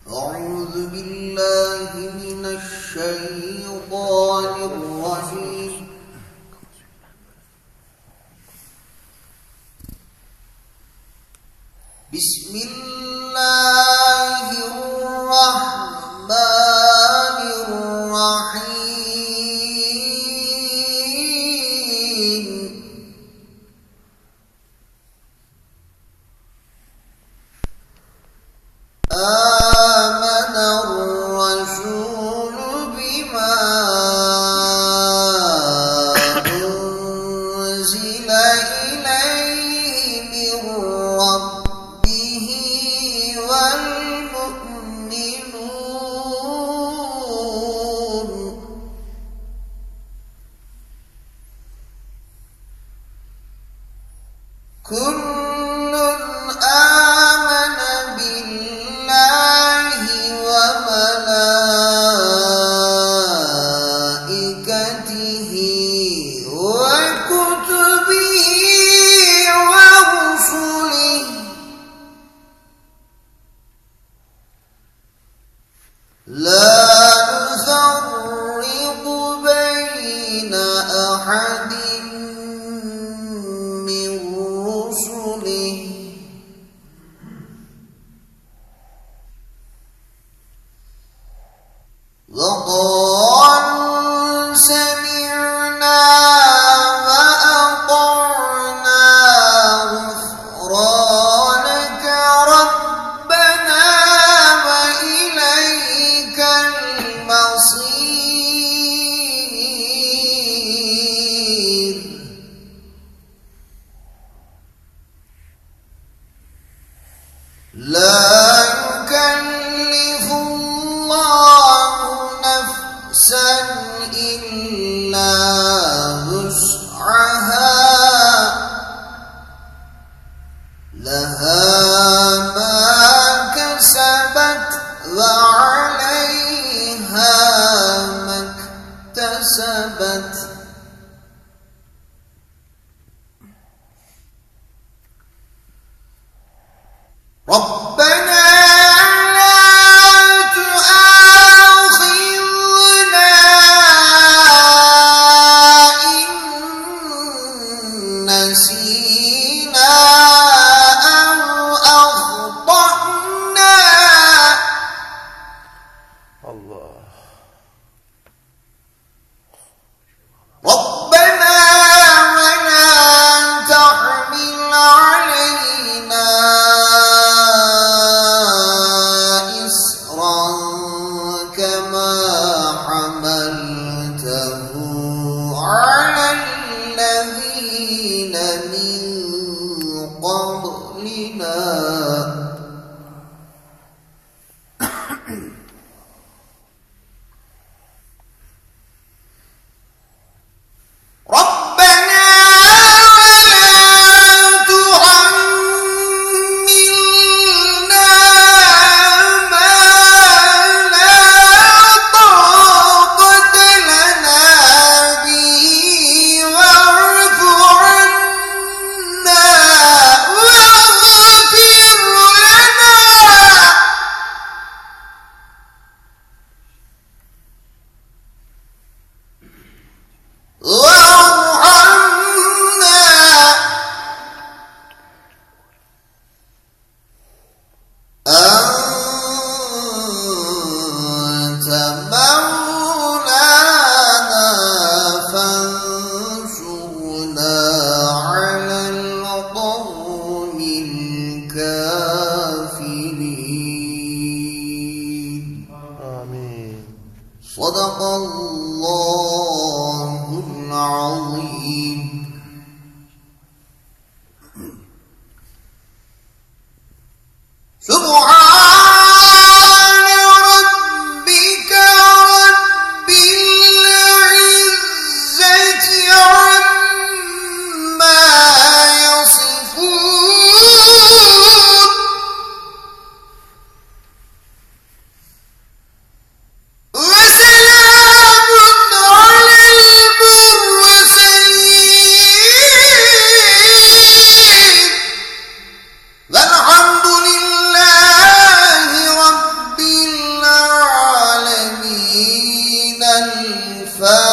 أعوذ بالله من الشيطان الرجيم. بسم الله الرحمن الرحيم. آمن الرسول بما أنزل إليه من ربه والمؤمنون كل آمن بالله وملائكته وكتبه ورسله لا نفرق بين أحد من رسله وقالوا سمعنا وأطعنا غفرانك ربنا وإليك المصير. لا يكلف الله نفسا إلا وسعها لها ما كسبت وعليها ما اكتسبت. ربنا لا تؤاخذنا إن نسينا أو أخطأنا. ربنا ولا تحمل علينا إصرا كما حملته على الذين من قبلنا. ربنا ولا تحملنا ما لا طاقة لنا به واعف عنا واغفر لنا وارحمنا أنت مولانا فانصرنا على القوم الكافرين. آمين. صدق الله العظيم. سبحان ربك رب العزة عما يصفون وسلام الكفار